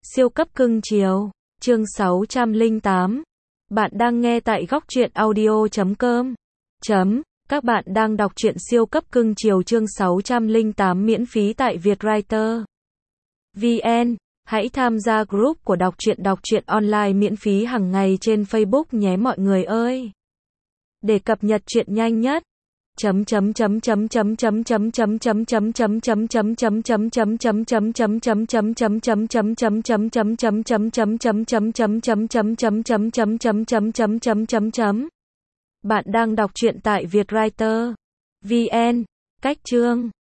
Siêu cấp cưng chiều, chương 608. Bạn đang nghe tại góc truyện audio.com. Các bạn đang đọc truyện siêu cấp cưng chiều chương 608 miễn phí tại Vietwriter VN. Hãy tham gia group của đọc truyện online miễn phí hàng ngày trên Facebook nhé mọi người ơi. Để cập nhật truyện nhanh nhất. Bạn đang đọc truyện tại Vietwriter VN. Cách chương